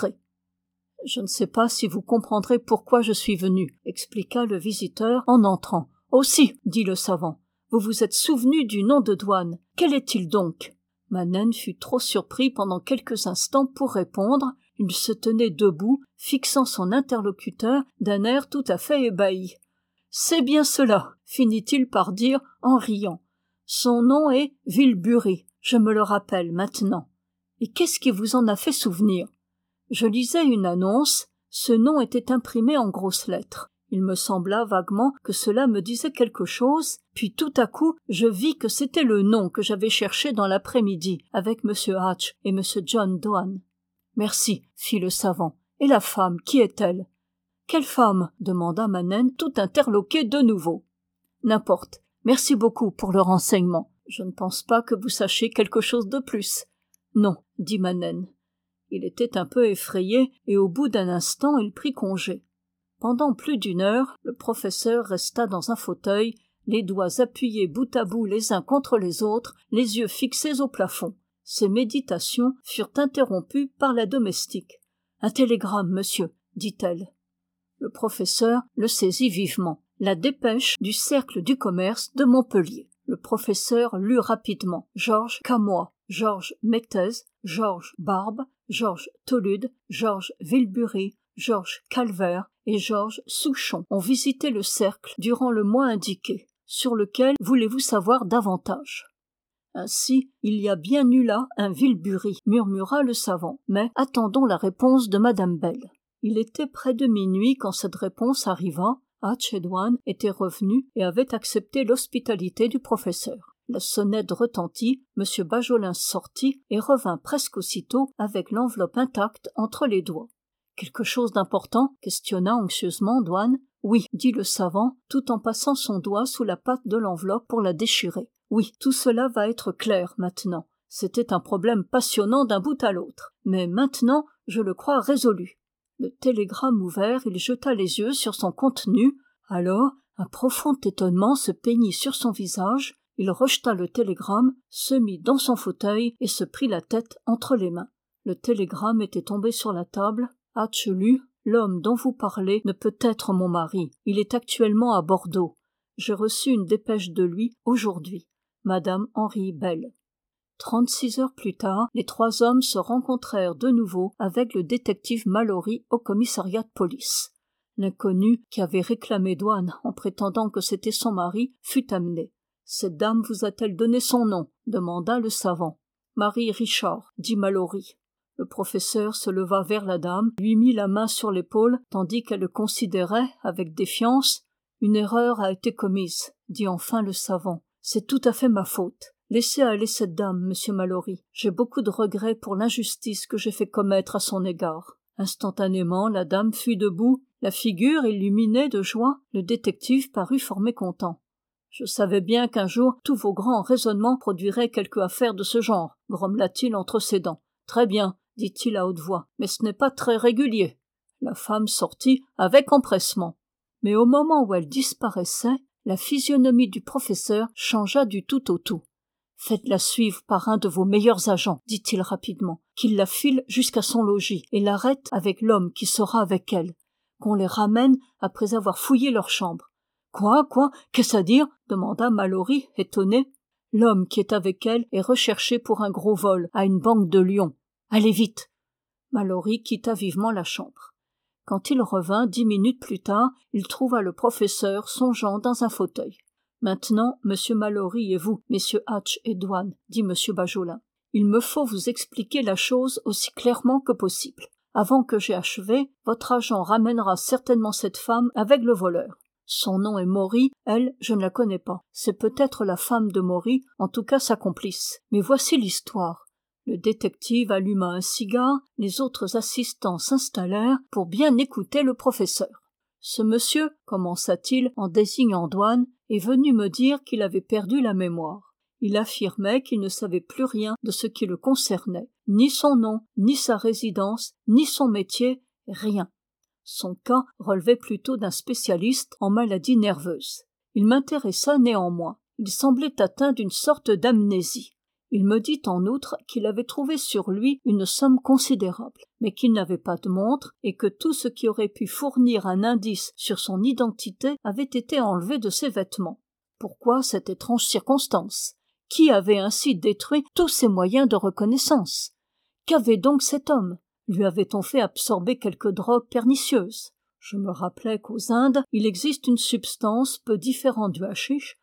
A: « Je ne sais pas si vous comprendrez pourquoi je suis venu, » expliqua le visiteur en entrant. « Aussi, » dit le savant, « vous vous êtes souvenu du nom de Doane. Quel est-il donc ?» Manen fut trop surpris pendant quelques instants pour répondre. Il se tenait debout, fixant son interlocuteur d'un air tout à fait ébahi. « C'est bien cela, » finit-il par dire en riant. Son nom est Vilbury, je me le rappelle maintenant. Et qu'est-ce qui vous en a fait souvenir? Je lisais une annonce, ce nom était imprimé en grosses lettres. Il me sembla vaguement que cela me disait quelque chose, puis tout à coup, je vis que c'était le nom que j'avais cherché dans l'après-midi avec M. Hatch et M. John Doane. « Merci, fit le savant. Et la femme, qui est-elle? »« Quelle femme ?» demanda Manenne, tout interloqué de nouveau. « N'importe. Merci beaucoup pour le renseignement. Je ne pense pas que vous sachiez quelque chose de plus. »« Non, » dit Manenne. Il était un peu effrayé, et au bout d'un instant, il prit congé. Pendant plus d'une heure, le professeur resta dans un fauteuil, les doigts appuyés bout à bout les uns contre les autres, les yeux fixés au plafond. Ses méditations furent interrompues par la domestique. « Un télégramme, monsieur, » dit-elle. Le professeur le saisit vivement. La dépêche du Cercle du commerce de Montpellier. Le professeur lut rapidement. Georges Camois, Georges Mettez, Georges Barbe, Georges Tolude, Georges Vilbury, Georges Calvert et Georges Souchon ont visité le cercle durant le mois indiqué. Sur lequel voulez-vous savoir davantage? Ainsi, il y a bien eu là un Vilbury, murmura le savant, mais attendons la réponse de Madame Bell. Il était près de minuit quand cette réponse arriva. Hatch et Doane étaient revenus et avaient accepté l'hospitalité du professeur. La sonnette retentit, M. Bajolin sortit et revint presque aussitôt avec l'enveloppe intacte entre les doigts. « Quelque chose d'important ?» questionna anxieusement Doane. « Oui, » dit le savant, tout en passant son doigt sous la patte de l'enveloppe pour la déchirer. « Oui, tout cela va être clair maintenant. C'était un problème passionnant d'un bout à l'autre. Mais maintenant, je le crois résolu. » Le télégramme ouvert, il jeta les yeux sur son contenu. Alors, un profond étonnement se peignit sur son visage. Il rejeta le télégramme, se mit dans son fauteuil et se prit la tête entre les mains. Le télégramme était tombé sur la table. Hatch lut. « L'homme dont vous parlez ne peut être mon mari. Il est actuellement à Bordeaux. J'ai reçu une dépêche de lui aujourd'hui. Madame Henry Bell. » Trente-six heures plus tard, les trois hommes se rencontrèrent de nouveau avec le détective Mallory au commissariat de police. L'inconnu, qui avait réclamé Doane en prétendant que c'était son mari, fut amené. « Cette dame vous a-t-elle donné son nom ?» demanda le savant. « Marie Richard, » dit Mallory. Le professeur se leva vers la dame, lui mit la main sur l'épaule, tandis qu'elle le considérait avec défiance. « Une erreur a été commise, » dit enfin le savant. « C'est tout à fait ma faute. Laissez aller cette dame, monsieur Mallory. J'ai beaucoup de regrets pour l'injustice que j'ai fait commettre à son égard. » Instantanément, la dame fut debout, la figure illuminée de joie. Le détective parut fort mécontent. « Je savais bien qu'un jour, tous vos grands raisonnements produiraient quelque affaire de ce genre, » grommela-t-il entre ses dents. « Très bien, » dit-il à haute voix, « mais ce n'est pas très régulier. » La femme sortit avec empressement. Mais au moment où elle disparaissait, la physionomie du professeur changea du tout au tout. « Faites-la suivre par un de vos meilleurs agents, » dit-il rapidement, « qu'il la file jusqu'à son logis et l'arrête avec l'homme qui sera avec elle, qu'on les ramène après avoir fouillé leur chambre. »« Quoi, quoi, qu'est-ce à dire ?» demanda Mallory, étonné. « L'homme qui est avec elle est recherché pour un gros vol à une banque de Lyon. Allez vite !» Mallory quitta vivement la chambre. Quand il revint dix minutes plus tard, il trouva le professeur songeant dans un fauteuil. « Maintenant, monsieur Mallory et vous, messieurs Hatch et Doane, » dit monsieur Bajolin. « Il me faut vous expliquer la chose aussi clairement que possible. Avant que j'aie achevé, votre agent ramènera certainement cette femme avec le voleur. Son nom est Maury, elle, je ne la connais pas. C'est peut-être la femme de Maury, en tout cas sa complice. Mais voici l'histoire. » Le détective alluma un cigare, les autres assistants s'installèrent pour bien écouter le professeur. « Ce monsieur, commença-t-il en désignant Doane, est venu me dire qu'il avait perdu la mémoire. Il affirmait qu'il ne savait plus rien de ce qui le concernait, ni son nom, ni sa résidence, ni son métier, rien. Son cas relevait plutôt d'un spécialiste en maladies nerveuses. Il m'intéressa néanmoins. Il semblait atteint d'une sorte d'amnésie. Il me dit en outre qu'il avait trouvé sur lui une somme considérable, mais qu'il n'avait pas de montre et que tout ce qui aurait pu fournir un indice sur son identité avait été enlevé de ses vêtements. Pourquoi cette étrange circonstance ? Qui avait ainsi détruit tous ses moyens de reconnaissance ? Qu'avait donc cet homme ? Lui avait-on fait absorber quelque drogue pernicieuse ? Je me rappelais qu'aux Indes, il existe une substance peu différente du hashish,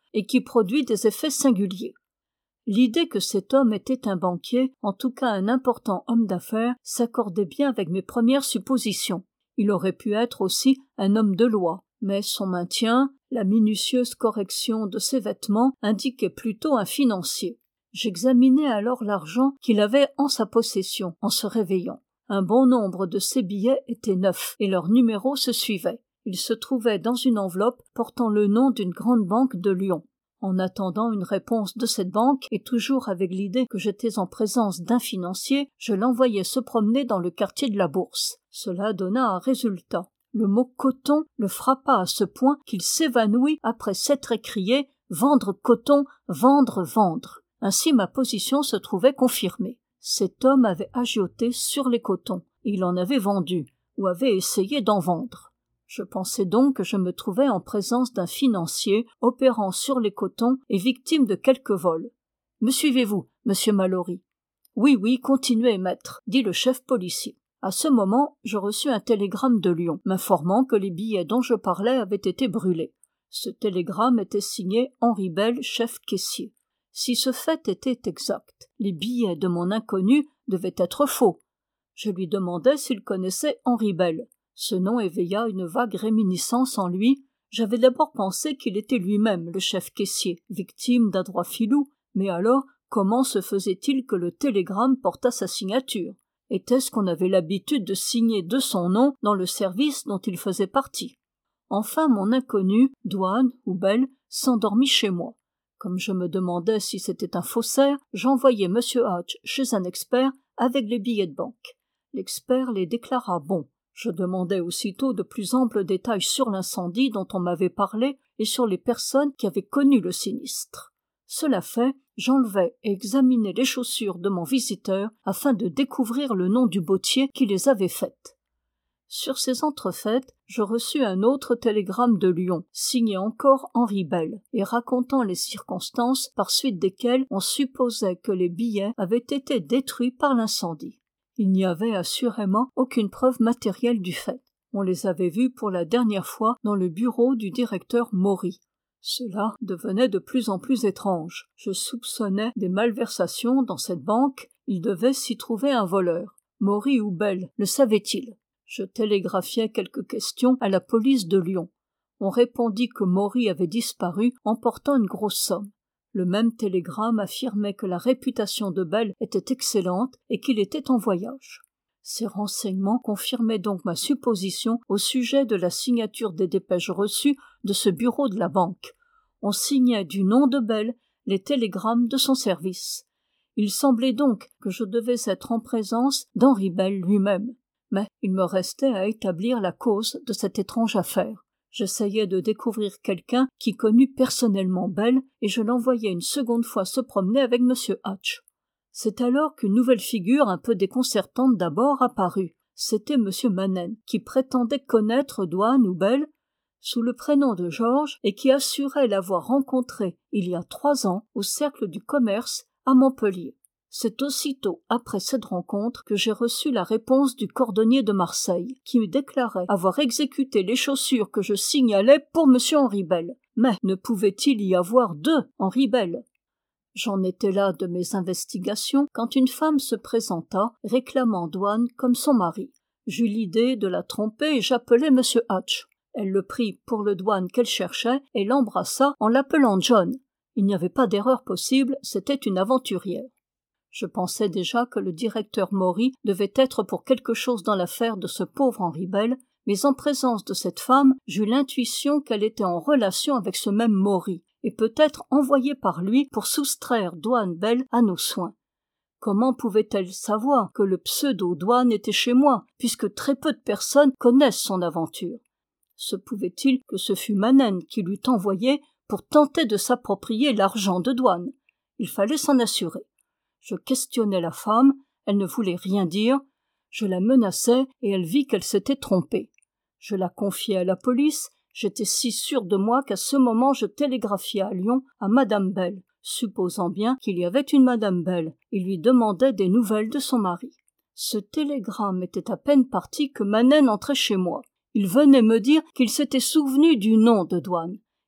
A: et qui produit des effets singuliers. L'idée que cet homme était un banquier, en tout cas un important homme d'affaires, s'accordait bien avec mes premières suppositions. Il aurait pu être aussi un homme de loi, mais son maintien, la minutieuse correction de ses vêtements indiquaient plutôt un financier. J'examinai alors l'argent qu'il avait en sa possession en se réveillant. Un bon nombre de ces billets étaient neufs et leurs numéros se suivaient. Ils se trouvaient dans une enveloppe portant le nom d'une grande banque de Lyon. En attendant une réponse de cette banque, et toujours avec l'idée que j'étais en présence d'un financier, je l'envoyai se promener dans le quartier de la Bourse. Cela donna un résultat. Le mot coton le frappa à ce point qu'il s'évanouit après s'être écrié « Vendre coton, vendre, vendre ». Ainsi ma position se trouvait confirmée. Cet homme avait agioté sur les cotons. Il en avait vendu, ou avait essayé d'en vendre. Je pensais donc que je me trouvais en présence d'un financier opérant sur les cotons et victime de quelque vol. « Me suivez-vous, monsieur Mallory ?»« Oui, oui, continuez, maître, » dit le chef policier. À ce moment, je reçus un télégramme de Lyon, m'informant que les billets dont je parlais avaient été brûlés. Ce télégramme était signé Henri Bell, chef caissier. Si ce fait était exact, les billets de mon inconnu devaient être faux. Je lui demandai s'il connaissait Henri Bell. Ce nom éveilla une vague réminiscence en lui. J'avais d'abord pensé qu'il était lui-même le chef caissier, victime d'un droit filou, mais alors comment se faisait-il que le télégramme portât sa signature? Était-ce qu'on avait l'habitude de signer de son nom dans le service dont il faisait partie? Enfin mon inconnu, Douane ou Bell, s'endormit chez moi. Comme je me demandais si c'était un faussaire, j'envoyai M. Hatch chez un expert avec les billets de banque. L'expert les déclara bons. Je demandai aussitôt de plus amples détails sur l'incendie dont on m'avait parlé et sur les personnes qui avaient connu le sinistre. Cela fait, j'enlevai et examinai les chaussures de mon visiteur afin de découvrir le nom du bottier qui les avait faites. Sur ces entrefaites, je reçus un autre télégramme de Lyon, signé encore Henri Bell, et racontant les circonstances par suite desquelles on supposait que les billets avaient été détruits par l'incendie. Il n'y avait assurément aucune preuve matérielle du fait. On les avait vus pour la dernière fois dans le bureau du directeur Maury. Cela devenait de plus en plus étrange. Je soupçonnais des malversations dans cette banque. Il devait s'y trouver un voleur. Maury ou Bell le savait-il? Je télégraphiai quelques questions à la police de Lyon. On répondit que Maury avait disparu emportant une grosse somme. Le même télégramme affirmait que la réputation de Bell était excellente et qu'il était en voyage. Ces renseignements confirmaient donc ma supposition au sujet de la signature des dépêches reçues de ce bureau de la banque. On signait du nom de Bell les télégrammes de son service. Il semblait donc que je devais être en présence d'Henri Bell lui-même. Mais il me restait à établir la cause de cette étrange affaire. J'essayai de découvrir quelqu'un qui connût personnellement Bell et je l'envoyai une seconde fois se promener avec M. Hatch. C'est alors qu'une nouvelle figure un peu déconcertante d'abord apparut. C'était M. Manen, qui prétendait connaître Douane ou Bell sous le prénom de Georges et qui assurait l'avoir rencontré il y a trois ans au Cercle du Commerce à Montpellier. C'est aussitôt après cette rencontre que j'ai reçu la réponse du cordonnier de Marseille, qui me déclarait avoir exécuté les chaussures que je signalais pour M. Henri Bell. Mais ne pouvait-il y avoir deux Henri Bell? J'en étais là de mes investigations quand une femme se présenta, réclamant Douane comme son mari. J'eus l'idée de la tromper et j'appelai M. Hatch. Elle le prit pour le Douane qu'elle cherchait et l'embrassa en l'appelant John. Il n'y avait pas d'erreur possible, c'était une aventurière. Je pensais déjà que le directeur Maury devait être pour quelque chose dans l'affaire de ce pauvre Henri Bell, mais en présence de cette femme, j'eus l'intuition qu'elle était en relation avec ce même Maury, et peut-être envoyée par lui pour soustraire Douane Bell à nos soins. Comment pouvait-elle savoir que le pseudo-Douane était chez moi, puisque très peu de personnes connaissent son aventure? Se pouvait-il que ce fût Manen qui l'eût envoyé pour tenter de s'approprier l'argent de Douane? Il fallait s'en assurer. Je questionnai la femme, elle ne voulait rien dire. Je la menaçai et elle vit qu'elle s'était trompée. Je la confiai à la police. J'étais si sûr de moi qu'à ce moment je télégraphiai à Lyon à Madame Bell, supposant bien qu'il y avait une Madame Bell, et lui demandai des nouvelles de son mari. Ce télégramme était à peine parti que Manen entrait chez moi. Il venait me dire qu'il s'était souvenu du nom de Douane.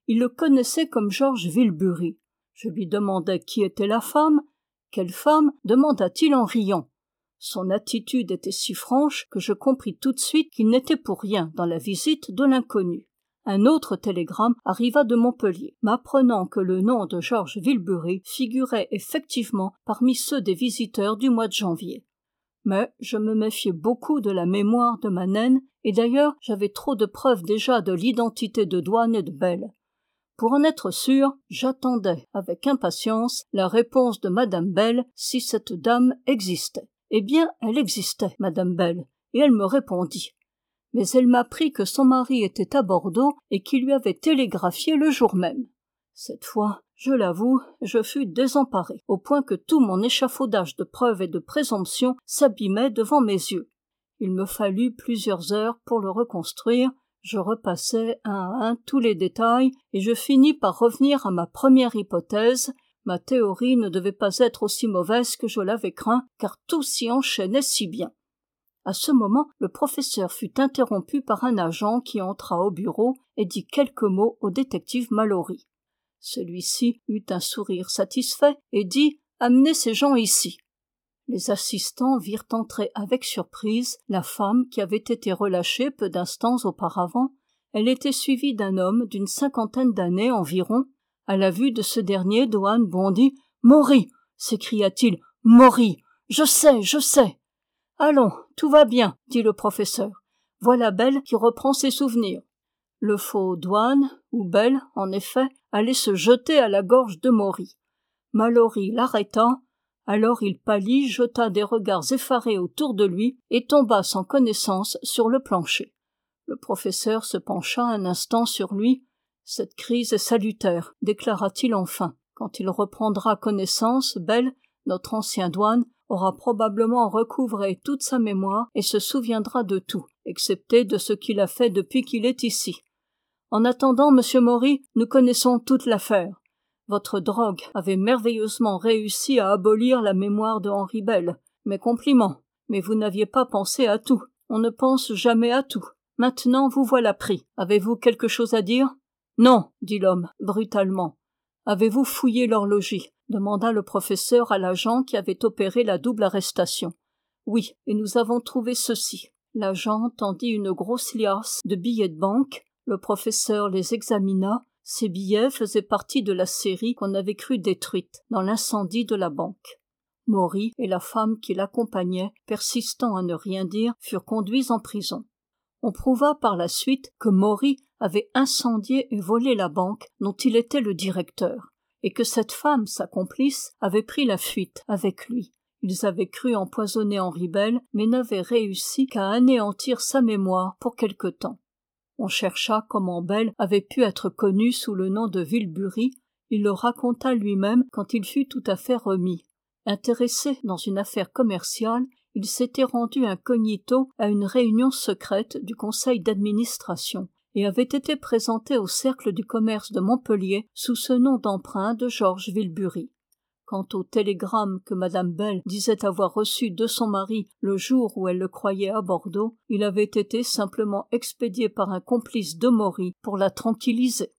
A: Il le connaissait comme Georges Vilbury. Je lui demandai qui était la femme. Quelle femme ? Demanda-t-il en riant. Son attitude était si franche que je compris tout de suite qu'il n'était pour rien dans la visite de l'inconnu. Un autre télégramme arriva de Montpellier, m'apprenant que le nom de Georges Vilbury figurait effectivement parmi ceux des visiteurs du mois de janvier. Mais je me méfiais beaucoup de la mémoire de ma naine, et d'ailleurs j'avais trop de preuves déjà de l'identité de Douane et de Belle. Pour en être sûr, j'attendais avec impatience la réponse de Madame Belle si cette dame existait. Eh bien, elle existait, Madame Belle, et elle me répondit. Mais elle m'apprit que son mari était à Bordeaux et qu'il lui avait télégraphié le jour même. Cette fois, je l'avoue, je fus désemparé, au point que tout mon échafaudage de preuves et de présomptions s'abîmait devant mes yeux. Il me fallut plusieurs heures pour le reconstruire. Je repassai un à un tous les détails et je finis par revenir à ma première hypothèse. Ma théorie ne devait pas être aussi mauvaise que je l'avais craint, car tout s'y enchaînait si bien. À ce moment, le professeur fut interrompu par un agent qui entra au bureau et dit quelques mots au détective Mallory. Celui-ci eut un sourire satisfait et dit « Amenez ces gens ici ». Les assistants virent entrer avec surprise la femme qui avait été relâchée peu d'instants auparavant. Elle était suivie d'un homme d'une cinquantaine d'années environ. À la vue de ce dernier, Douane bondit. « Maury !» s'écria-t-il. « Maury ! Je sais, je sais !»« Allons, tout va bien, » dit le professeur. « Voilà Belle qui reprend ses souvenirs. » Le faux Douane, ou Belle, en effet, allait se jeter à la gorge de Maury. Mallory l'arrêta. Alors il pâlit, jeta des regards effarés autour de lui et tomba sans connaissance sur le plancher. Le professeur se pencha un instant sur lui. « Cette crise est salutaire, » déclara-t-il enfin. « Quand il reprendra connaissance, Belle, notre ancien Douane, aura probablement recouvré toute sa mémoire et se souviendra de tout, excepté de ce qu'il a fait depuis qu'il est ici. En attendant, monsieur Maury, nous connaissons toute l'affaire. Votre drogue avait merveilleusement réussi à abolir la mémoire de Henri Belle. Mes compliments. Mais vous n'aviez pas pensé à tout. On ne pense jamais à tout. Maintenant, vous voilà pris. Avez-vous quelque chose à dire ? » ?»« Non, » dit l'homme, brutalement. « Avez-vous fouillé l'horloger ?» demanda le professeur à l'agent qui avait opéré la double arrestation. « Oui, et nous avons trouvé ceci. » L'agent tendit une grosse liasse de billets de banque. Le professeur les examina. Ces billets faisaient partie de la série qu'on avait cru détruite dans l'incendie de la banque. Maury et la femme qui l'accompagnait, persistant à ne rien dire, furent conduits en prison. On prouva par la suite que Maury avait incendié et volé la banque dont il était le directeur, et que cette femme, sa complice, avait pris la fuite avec lui. Ils avaient cru empoisonner Henri Belle, mais n'avaient réussi qu'à anéantir sa mémoire pour quelque temps. On chercha comment Belle avait pu être connu sous le nom de Vilbury. Il le raconta lui-même quand il fut tout à fait remis. Intéressé dans une affaire commerciale, il s'était rendu incognito à une réunion secrète du conseil d'administration et avait été présenté au cercle du commerce de Montpellier sous ce nom d'emprunt de Georges Vilbury. Quant au télégramme que Madame Belle disait avoir reçu de son mari le jour où elle le croyait à Bordeaux, il avait été simplement expédié par un complice de Maury pour la tranquilliser.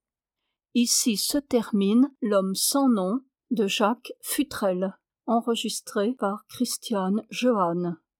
A: Ici se termine L'homme sans nom de Jacques Futrelle, enregistré par Christiane Johannes.